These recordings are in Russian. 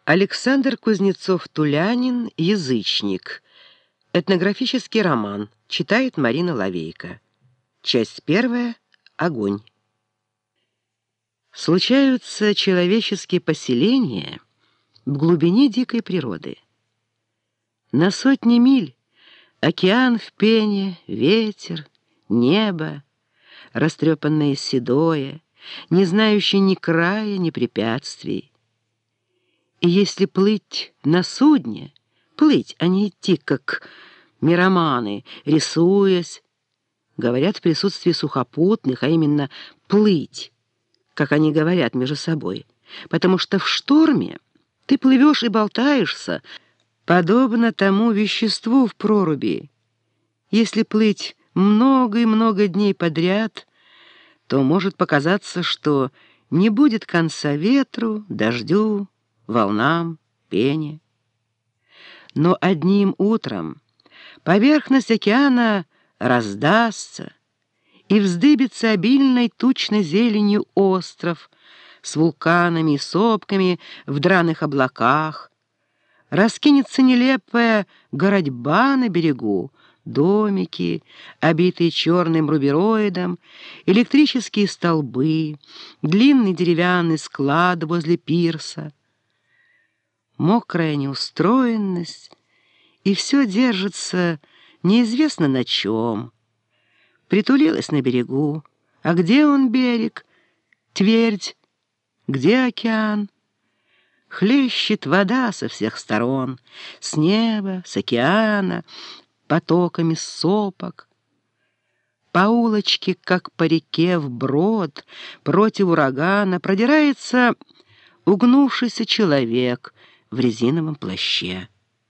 Александр Кузнецов-Тулянин «Язычник». Этнографический роман. Читает Марина Лавейко. Часть первая. Огонь. Случаются человеческие поселения в глубине дикой природы. На сотни миль океан в пене, ветер, небо, растрепанное седое, не знающее ни края, ни препятствий. И если плыть на судне, плыть, а не идти, как мироманы, рисуясь, говорят в присутствии сухопутных, а именно плыть, как они говорят между собой, потому что в шторме ты плывешь и болтаешься, подобно тому веществу в проруби. Если плыть много и много дней подряд, то может показаться, что не будет конца ветру, дождю, волнам, пене. Но одним утром поверхность океана раздастся, и вздыбится обильной тучной зеленью остров с вулканами и сопками в драных облаках, раскинется нелепая городьба на берегу, домики, обитые черным рубероидом, электрические столбы, длинный деревянный склад возле пирса, мокрая неустроенность, и все держится неизвестно на чем. Притулилась на берегу. А где он берег? Твердь. Где океан? Хлещет вода со всех сторон, с неба, с океана, потоками сопок. По улочке, как по реке вброд, против урагана, продирается угнувшийся человек в резиновом плаще.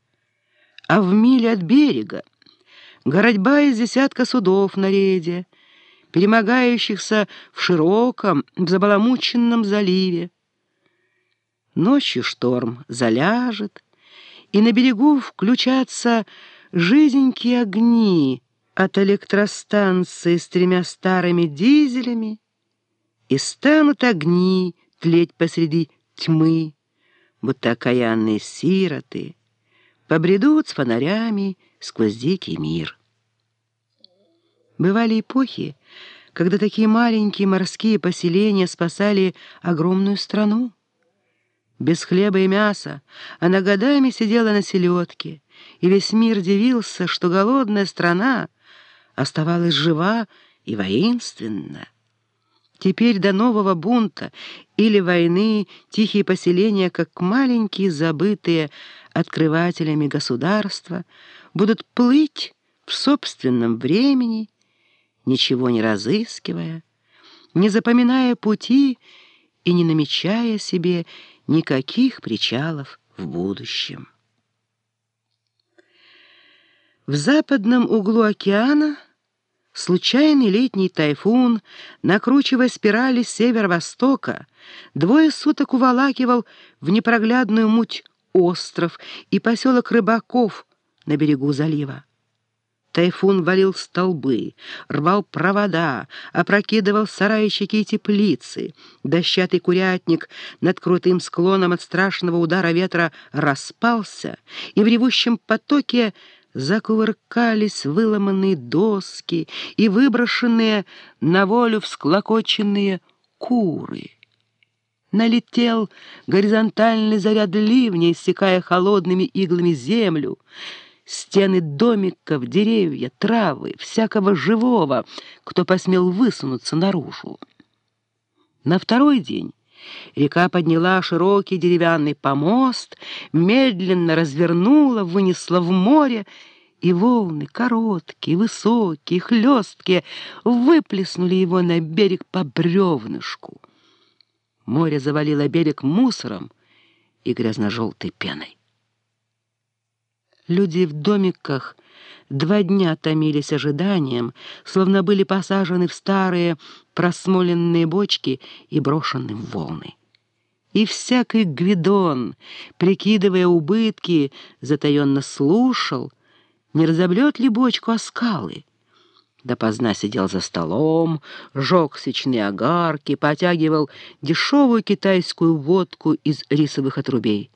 А в миле от берега городьба из десятка судов на рейде, перемогающихся в широком, забаламученном заливе. Ночью шторм заляжет, и на берегу включатся жизненькие огни от электростанции с 3 старыми дизелями, и станут огни тлеть посреди тьмы, будто окаянные сироты, побредут с фонарями сквозь дикий мир. Бывали эпохи, когда такие маленькие морские поселения спасали огромную страну. Без хлеба и мяса она годами сидела на селедке, и весь мир дивился, что голодная страна оставалась жива и воинственна. Теперь до нового бунта или войны тихие поселения, как маленькие забытые открывателями государства, будут плыть в собственном времени, ничего не разыскивая, не запоминая пути и не намечая себе никаких причалов в будущем. В западном углу океана случайный летний тайфун, накручивая спирали с северо-востока, 2 суток уволакивал в непроглядную муть остров и поселок рыбаков на берегу залива. Тайфун валил столбы, рвал провода, опрокидывал сарайчики и теплицы. Дощатый курятник над крутым склоном от страшного удара ветра распался, и в ревущем потоке закувыркались выломанные доски и выброшенные на волю всклокоченные куры. Налетел горизонтальный заряд ливня, иссекая холодными иглами землю. Стены домиков, деревья, травы, всякого живого, кто посмел высунуться наружу. На второй день река подняла широкий деревянный помост, медленно развернула, вынесла в море, и волны, короткие, высокие, хлесткие, выплеснули его на берег по бревнышку. Море завалило берег мусором и грязно-желтой пеной. Люди в домиках 2 дня томились ожиданием, словно были посажены в старые просмоленные бочки и брошены в волны. И всякий гвидон, прикидывая убытки, затаенно слушал, не разобьет ли бочку о скалы. Допоздна сидел за столом, жег свечные огарки, потягивал дешевую китайскую водку из рисовых отрубей.